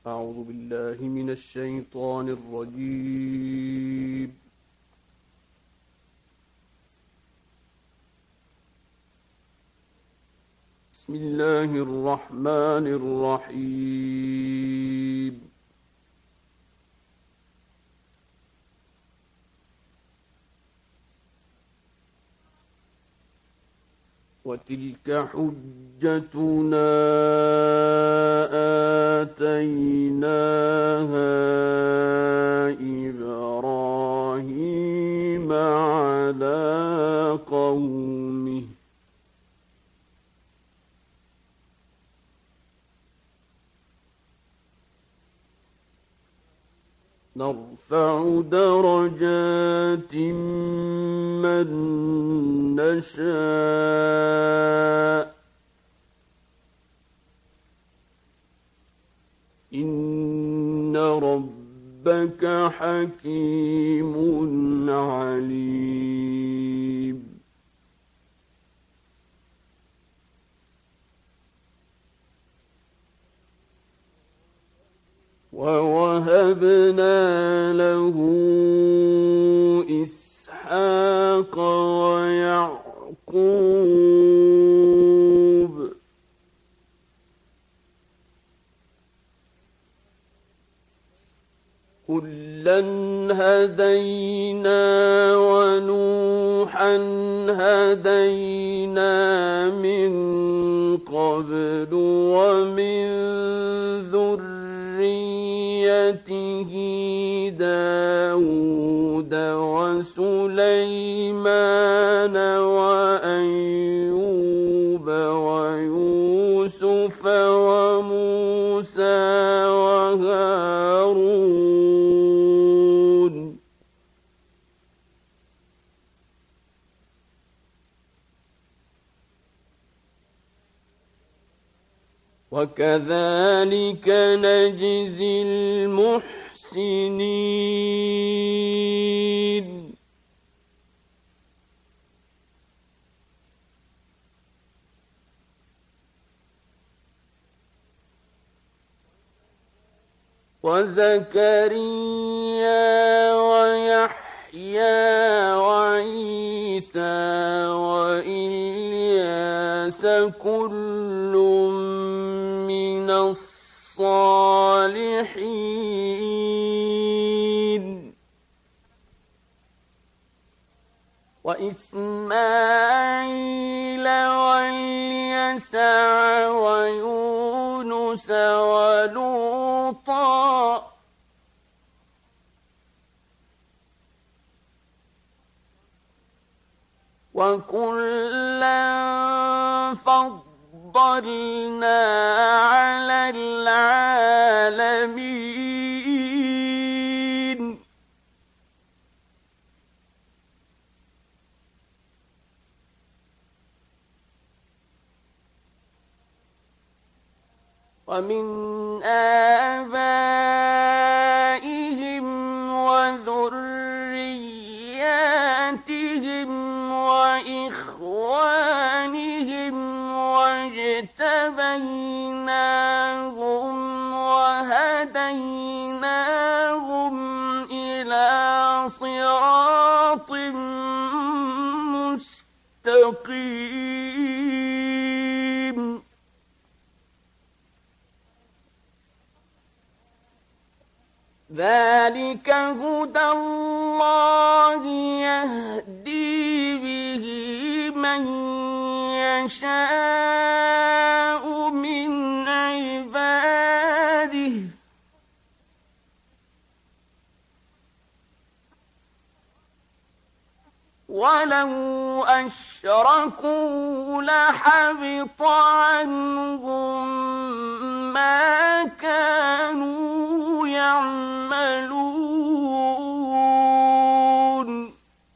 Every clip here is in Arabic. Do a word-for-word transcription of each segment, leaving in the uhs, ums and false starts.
أعوذ بالله من الشيطان الرجيم. بسم الله الرحمن الرحيم. وتلك حجتنا آتيناها إبراهيم على قومه نرفع درجات من نشاء إن ربك حكيم عليم. ووهبنا له إسحاق ويعقوب كلا هدينا ونوحا هدينا من قبل ومن ذريته داود وسليمان وأيوب ويوسف وموسى وهارون وكذلك نجزي المحسنين. وزكريا ويحيى وعيسى وإلياس كل من الصالحين وإسماعيل واليسع ويونس ولوطا وكلا فضلنا على العالمين. ومن آبائهم وذرياتهم وإخوانهم واجتبيناهم وهديناهم إلى صراط مستقيم. ذلك هدى الله يهدي به من يشاء من عباده ولو أشركوا لحبط عنهم ما كانوا يعملون.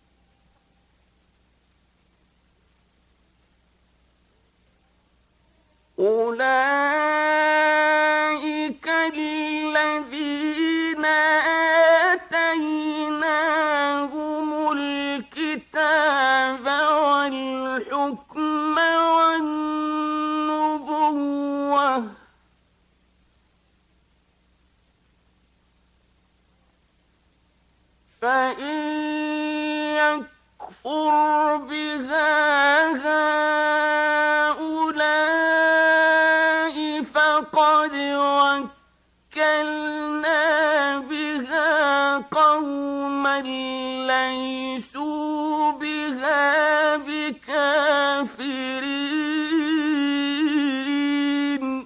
أولئك الذين آتيناهم الكتاب والحكم والنبوة يكفر بها هؤلاء فقد وكلنا بها قوما ليسوا بها بكافرين.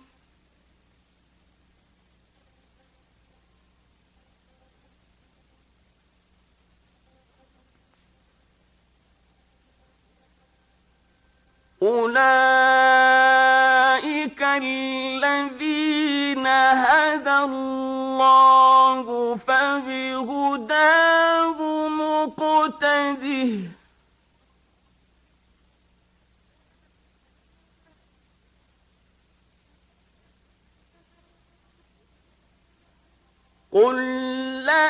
أولئك الذين هدى الله فبهداه مقتده قل لا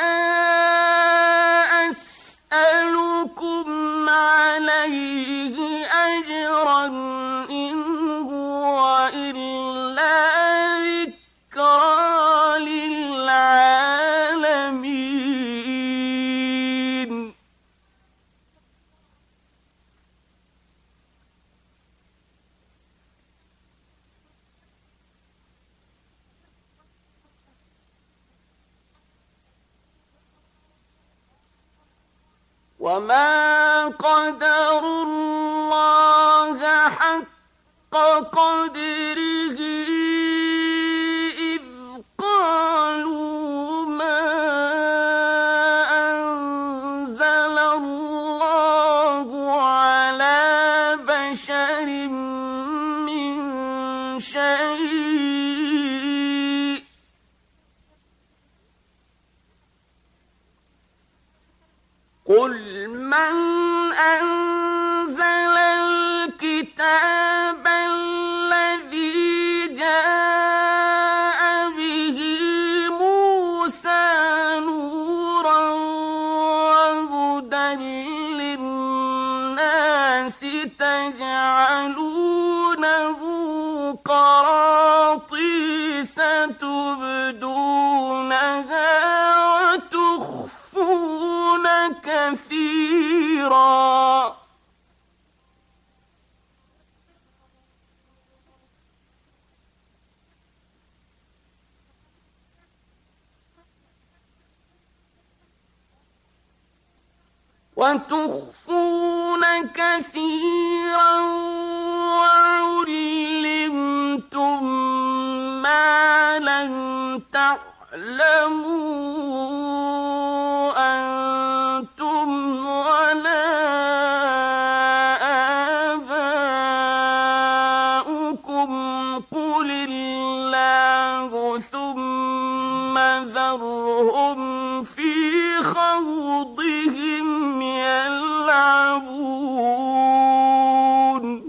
أسألكم عليه أجرا إن هو إلا ذكرى للعالمين. وما قدروا الله حق قدره إذ قالوا ما أنزل الله على بشر من شيء قل من أنزل الكتاب الذي جاء به موسى نورا وهدى للناس تجعلونه قراطيس تبدونها وتخفون كثيرا وتخفون كثيرا وعلمتم ما لم تعلموا أنتم ولا آباؤكم قل الله ثم ذرهم في خوضهم يلعبون.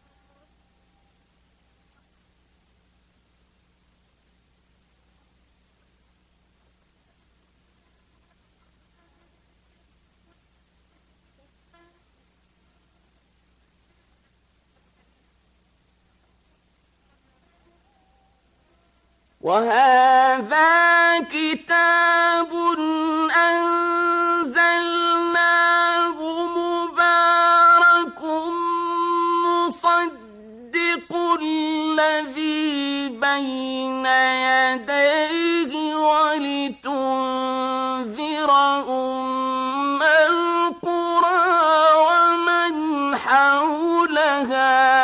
وهذا كتاب أنزلناه مبارك مصدق الذي بين يديه ولتنذر أم القرى ومن حولها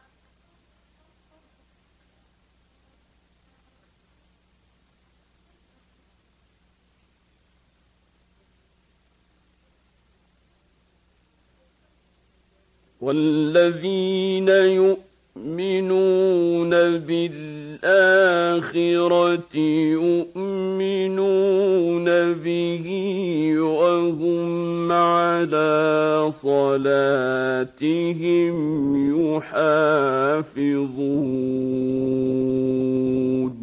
والذين يؤمنون بالآخرة يؤمنون به وهم على صلاتهم يحافظون.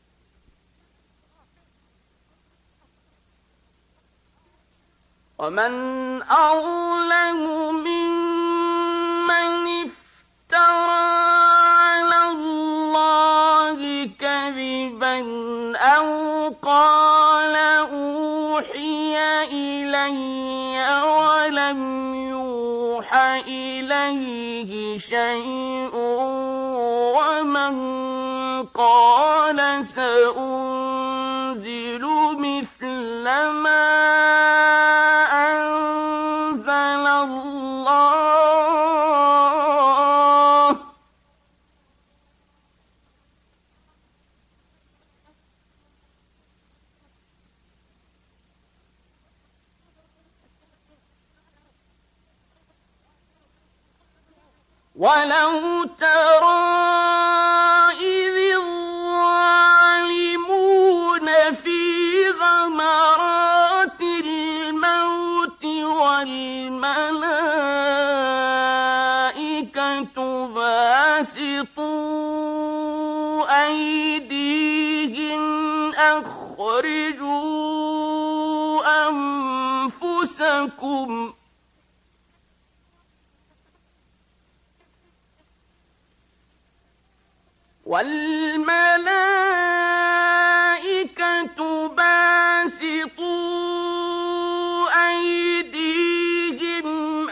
ومن أظلم ممن افترى على الله كذبا أو قال أوحي إلي ولم يوحى إليه شيء ومن قال سأنزل مثل ما أنزل الله ولو ترى إذ الظالمون في غمرات الموت والملائكة باسطوا أيديهم أخرجوا أنفسكم والملائكة باسطوا أيديهم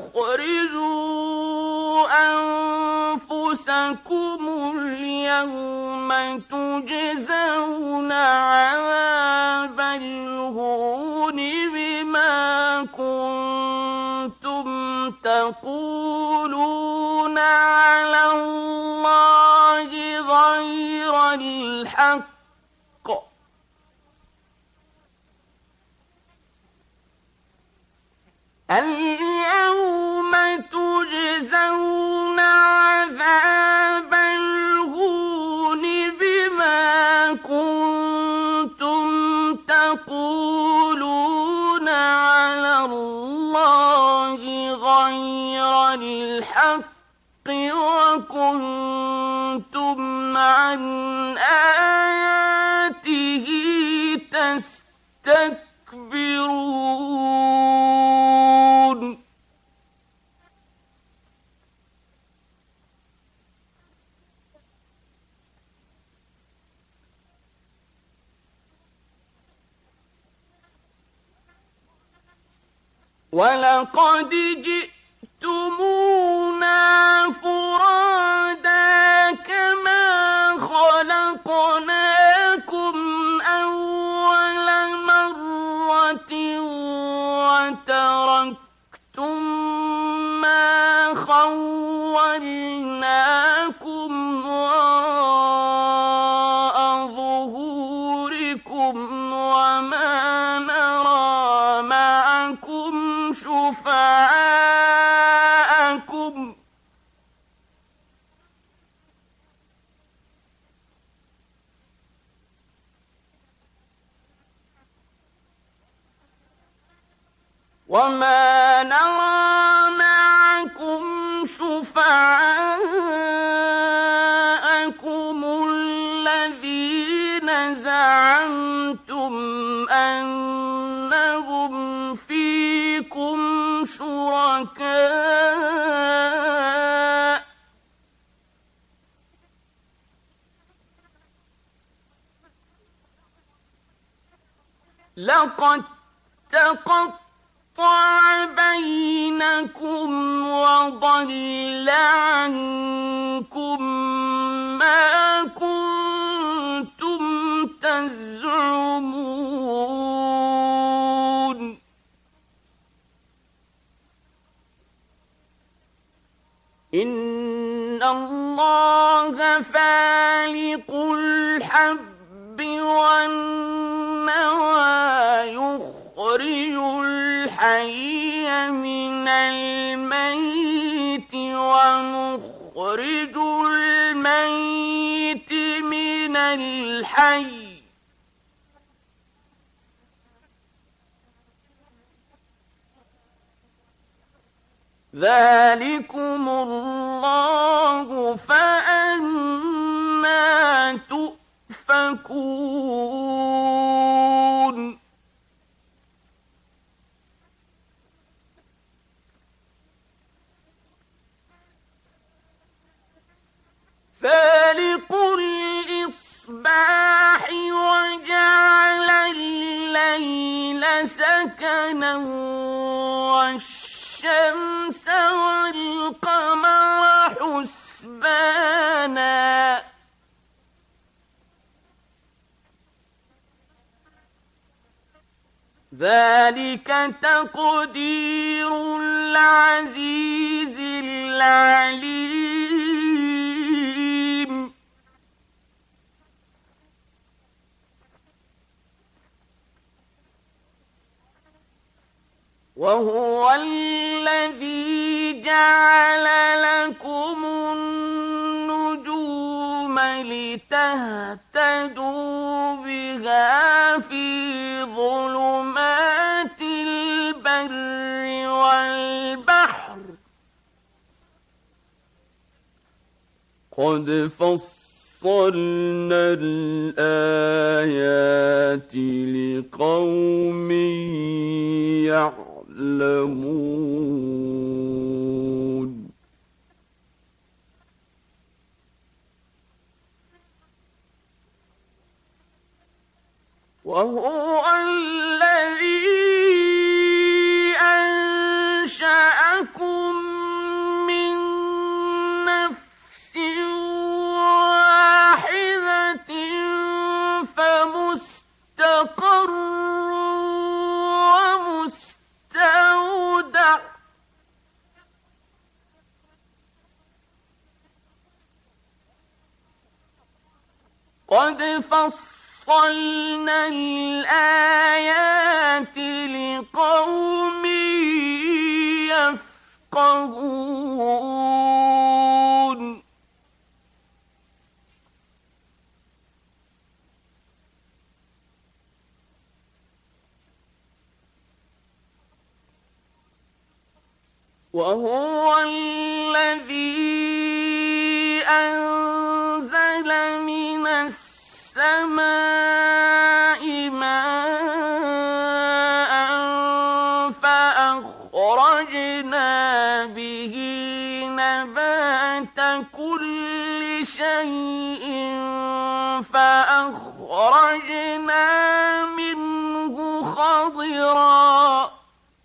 أخرجوا أنفسكم اليوم تجزون عذاب الهون بما كنتم تقولون على الله غير الحق اليوم تجزون عذاب الهون بما كنتم تقولون على الله غير الحق وكنتم عن آياته تستكبرون ولقد جئتمونا فرادا كما خلقناكم أول مرة وتركتم ما خولناكم وراء ظهوركم وما نرى معكم شفعاءكم وما نرى معكم شفعاءكم الذين زعمتم أنهم فيكم شركاء لقد تقطع بينكم وضل عنكم ما كنتم تزعمون إن الله فالق الحب والنوى يخرج الحي من الميت ونخرج الميت من الحي ذلكم الله فأنى تؤفكون فالق الإصباح وجعل الليل سكنا والشمس والقمر حسبانا ذلك تقدير العزيز العليم وهو الذي جعل لكم النجوم لتهتدوا بها في ظلمات البر والبحر قد فصلنا الآيات لقوم يعلمون وهو الذي أنشأكم من نفس واحدة فمستقر ومستودع قد فصلنا الآيات لقوم يفقهون وهو الذي أنزل من السماء ماء فأخرجنا به نبات كل شيء فأخرجنا منه خضرا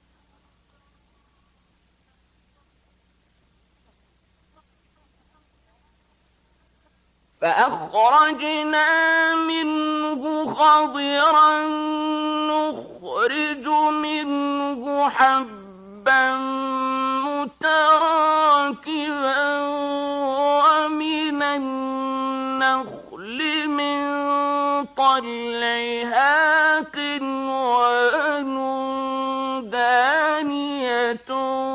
فأخرجنا منه خضرا نخرج منه حبا متراكبا ومن النخل من طلعها قنوان دانية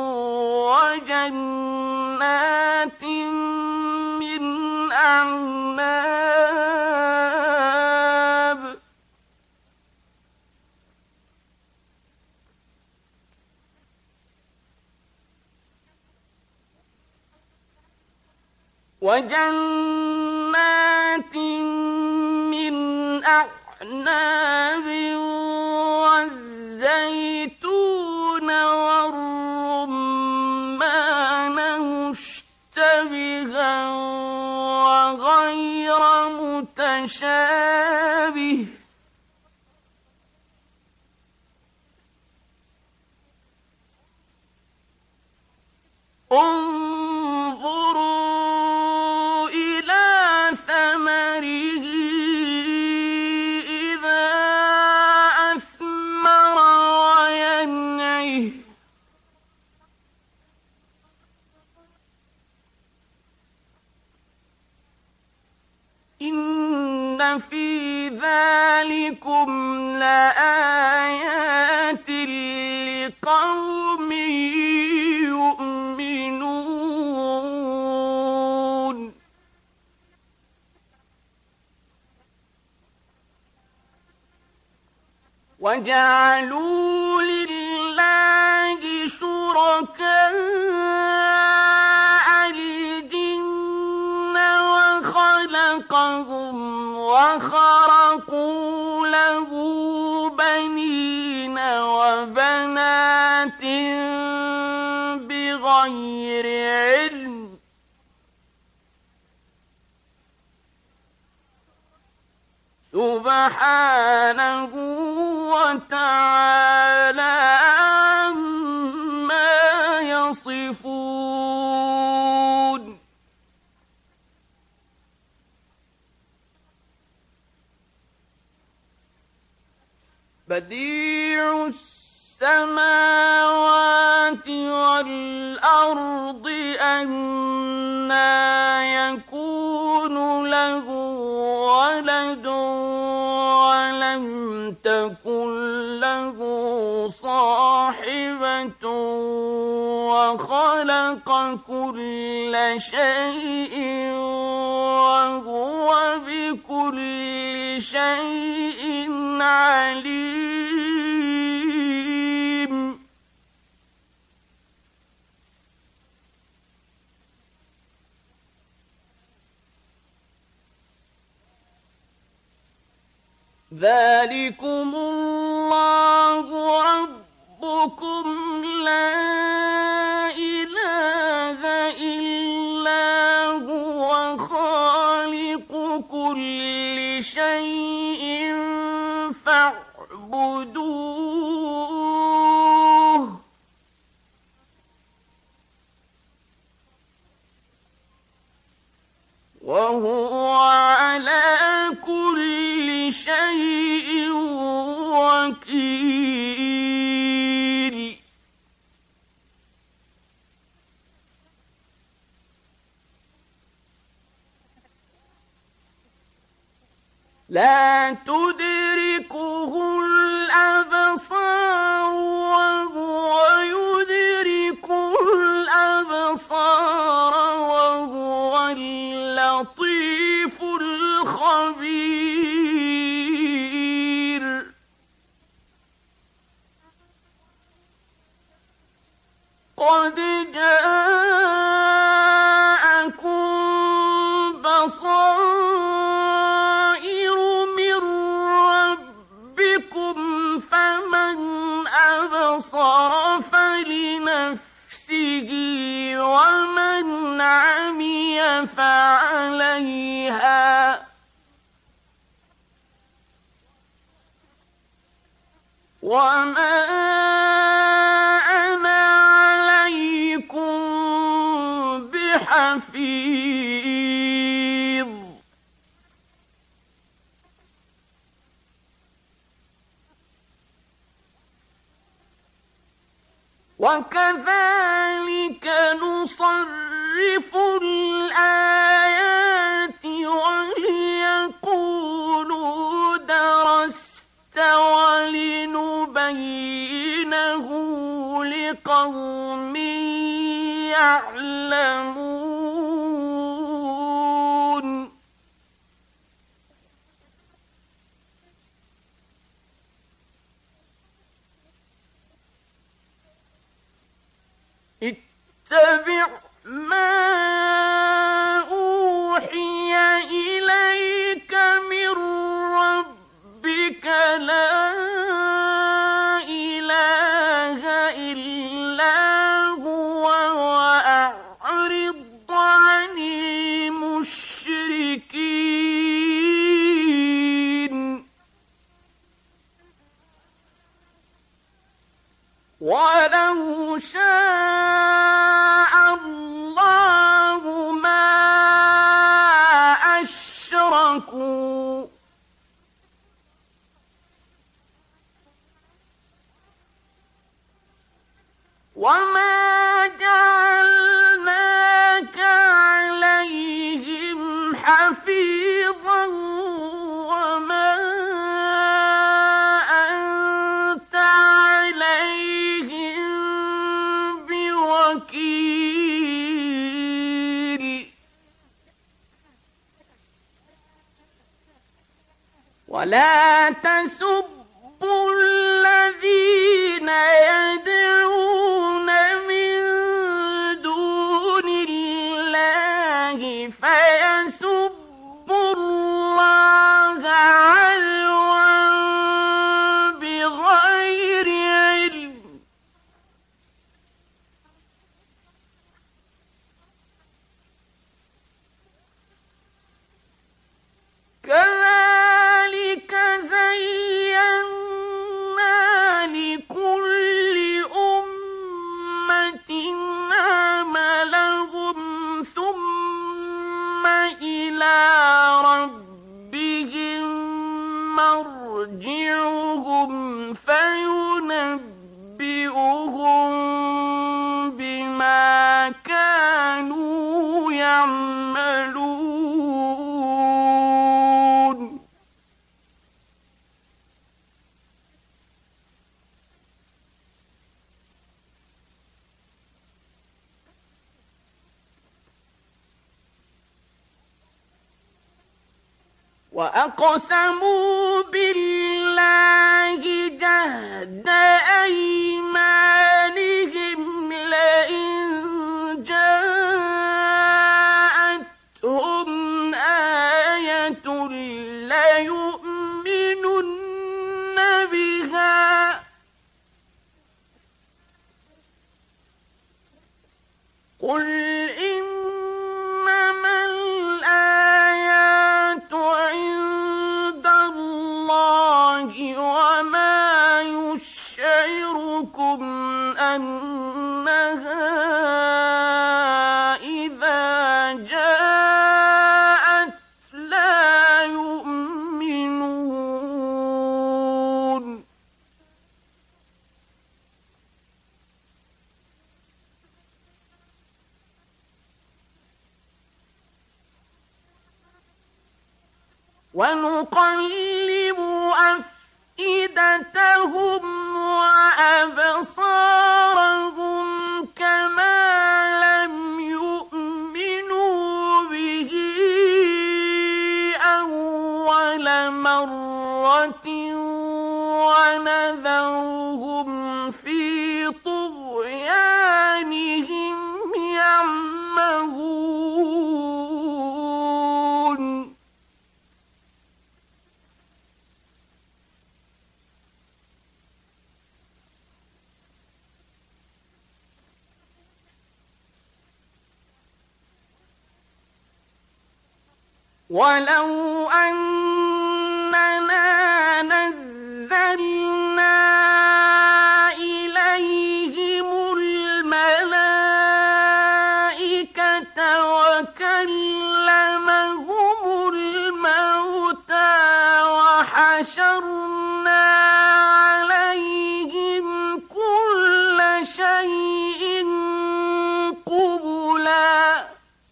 وجنات من أعناب وجنات من أعناب والزيتون والرمان مشتبها وغير متشابه انظروا إلى ثمره إذا أثمر وينعه إن في ذلكم لآيات لقوم يؤمنون وجعلوا لله شركاء الجن وخلقهم وخرقوا له بنين وبنات بغير علم سبحانه وتعالى عما يصفون بديع السماوات والأرض أنى يكون له ولد ولم تكن له صاحبة وخلق كل شيء وهو بكل شيء عليم ذلكم الله ربكم لا إله إلا هو خالق كل شيء فاعبدوه وهو على كل شيء وكيل لا تدركه الأبصار وهو يدرك الأبصار وهو اللطيف الخبير قد جاءكم بصائر من ربكم فمن أبصر فلنفسه ومن عمي فعليها وما أنا عليكم بحفيظ وكذلك نصرف الآيات وليقولوا درست ولنبينه لقوم يعلمون اتبع ما أوحي إليك من ربك لا إله إلا هو وأعرض عن المشركين ولو شاء الله ما أشركوا وما جعلناك عليهم حفيظا وما أنت عليهم بوكيل ولا تسبوا الذين يدعون من دون الله فيسبوا الله عدوا بغير علم كذلك زينا لكل وأقسموا بالله جهد أيمانهم لئن جاءتهم آية ليؤمنن بها قل إنما الآيات عند الله وما يشعركم أنها إذا جاءت لا يؤمنون ونقلب أفئدتهم وأبصارهم كما لم يؤمنوا به أول مرة ونذرهم في طغيانهم يعمهون ولو أننا نزلنا إليهم الملائكة وكلمهم الموتى وحشرنا عليهم كل شيء قبلا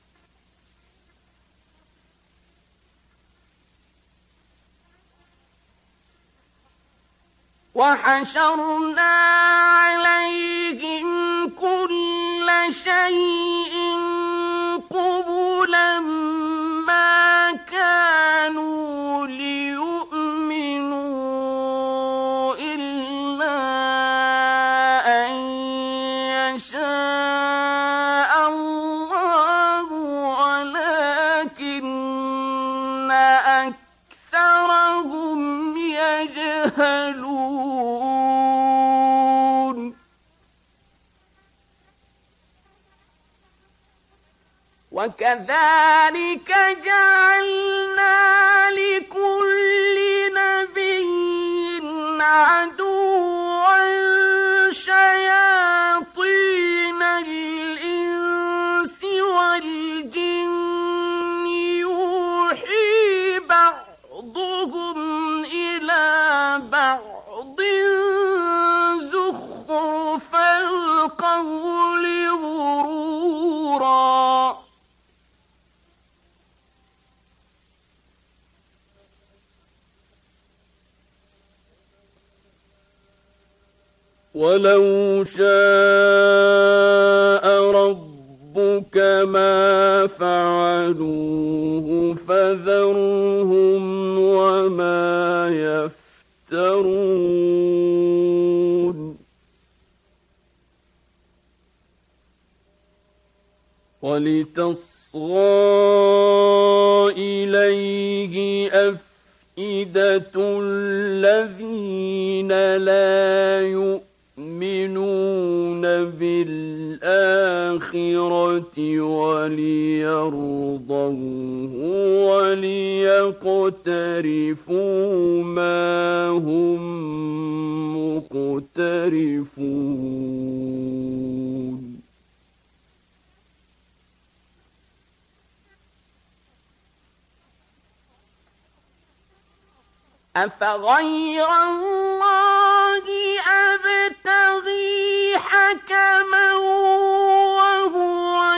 وحشرنا عليهم كل شيء قبلا ما كانوا ليؤمنوا إلا أن يشاء الله ولكن أكثرهم يجهلون وكذلك جعلنا لكل نبي عدوا شياطين الإنس والجن يوحي بعضهم إلى بعض زخرف القول غرورا ولو شاء ربك ما فعلوه فذرهم وما يفترون ولتصغى إليه أفئدة الذين لا يؤمنون بالآخرة وليرضوه وليقترفوا ما هم مقترفون أفغير الله أبتغي حكما وهو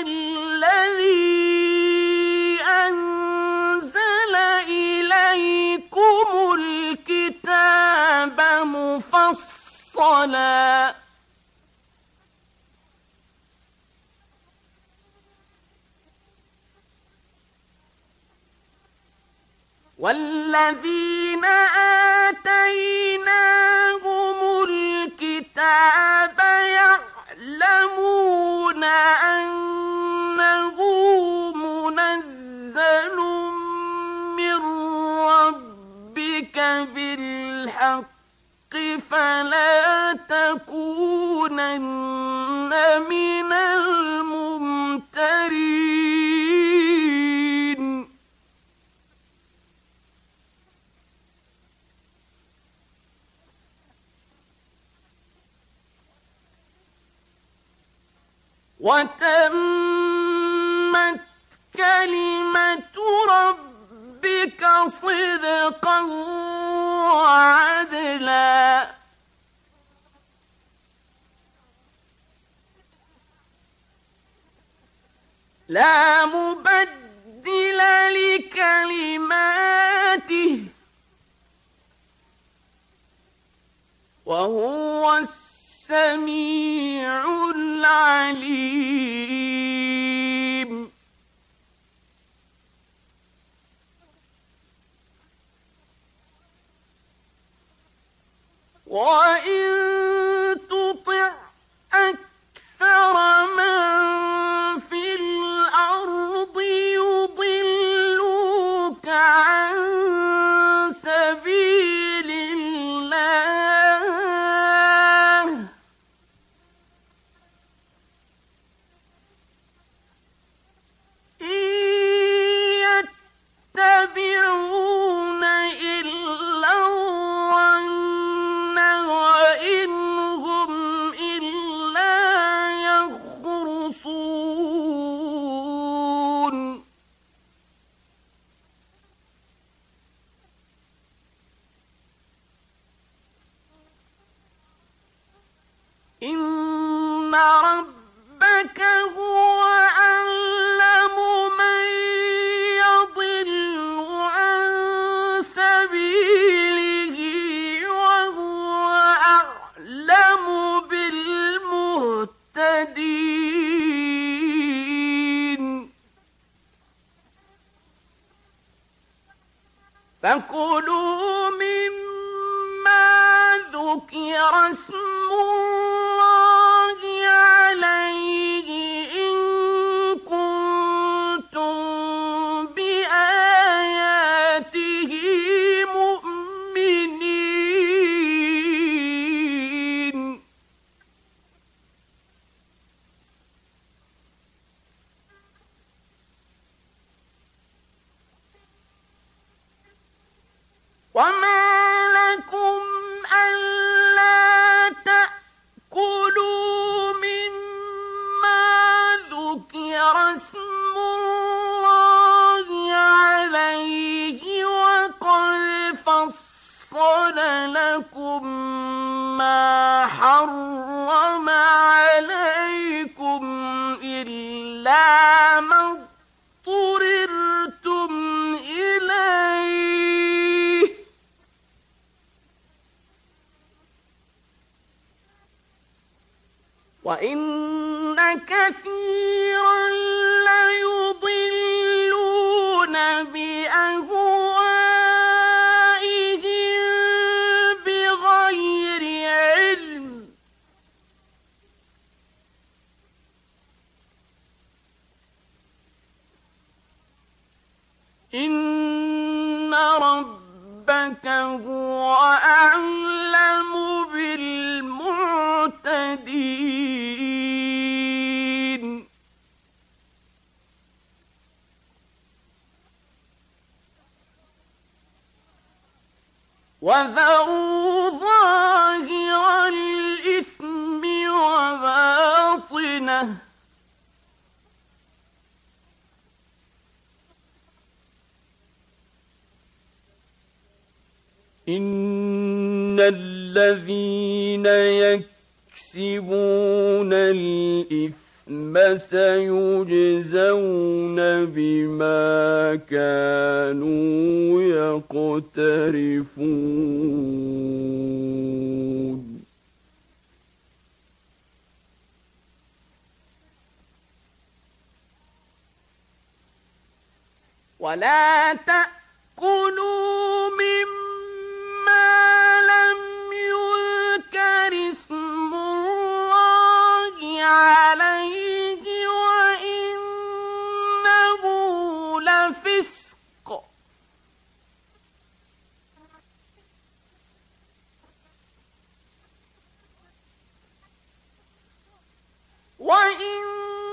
الذي أنزل إليكم الكتاب مفصلا والذين آتيناهم الكتاب يعلمون أنه منزل من ربك بالحق فلا تكونن من الممترين. وتمت كلمة ربك صدقا وعدلا لا مبدل لكلماته وهو السميع العليم. وإن تطع أكثر من في الأرض يضلوك عن سبيل الله إن يتبعون إلا الظن وإن هم إلا يخرصون. إن ربك هو أعلم من يضل عن سبيله وهو أعلم بالمهتدين. فكلوا مما ذكر اسم الله عليه إن كنتم بآياته مؤمنين. وما لكم ألا تأكلوا مما ذكر اسم الله عليه وقد فصل لكم ما حرم عليكم إلا ما اضطررتم إليه وإن كثيرا ليضلون بأهوائهم بغير علم إن ربك هو أعلم بالمعتدين. وذروا ظاهر الإثم وباطنه إن الذين يكسبون الإثم سيجزون بما كانوا يقترفون. ولا تأكلوا الرزق وإن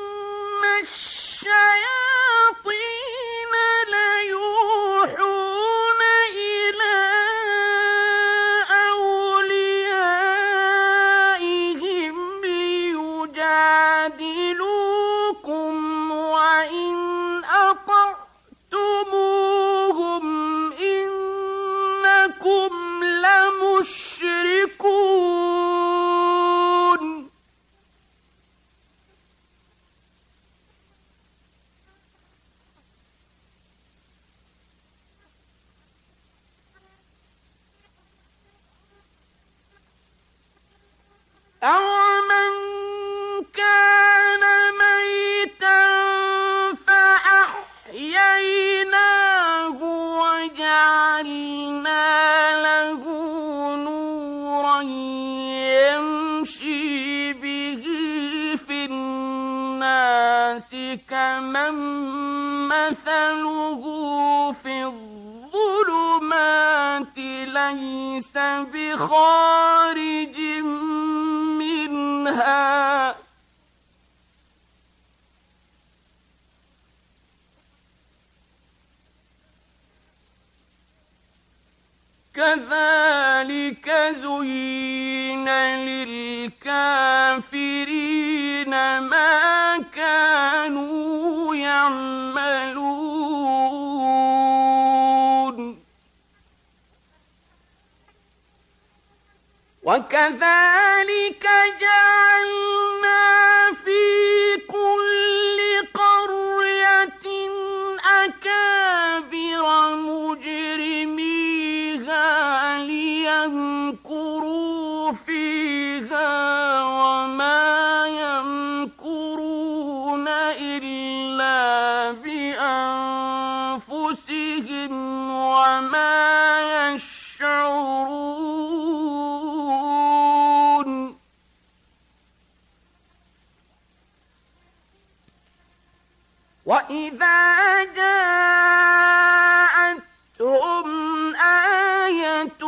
الشياطين ليوحون إلى أوليائهم ليجادلوكم وإن أطعتموهم إنكم لمشركون أَوَمَنْ كَانَ مَيْتًا فَأَحْيَيْنَاهُ وَجَعَلْنَا لَهُ نُورًا يَمْشِي بِهِ فِي النَّاسِ كَمَنْ مَثَلُهُ فِي الظُّلُمَاتِ لَيْسَ بِخَارِجٍ منها كذلك زين للكافرين ما كانوا يعملون وكذلك جعلنا في كل قرية أكابر مجرميها ليمكروا فيها وما يمكرون إلا بأنفسهم وما يشعرون وإذا جاءتهم آية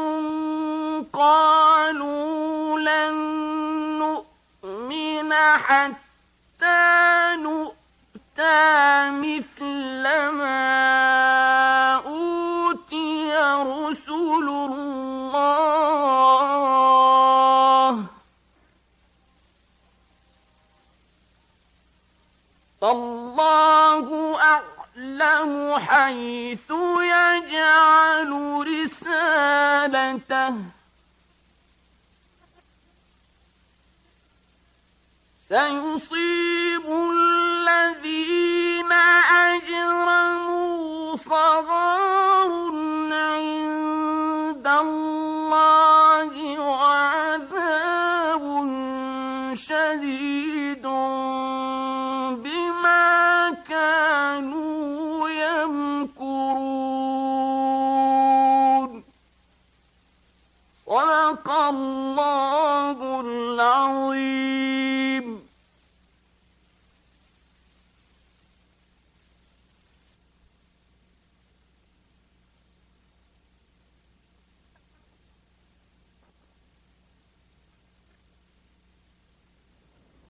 قالوا لن نؤمن حتى نؤتى مثل ما أوتي رسل الله فالله أعلم حيث يجعل رسالته سيصيب الذين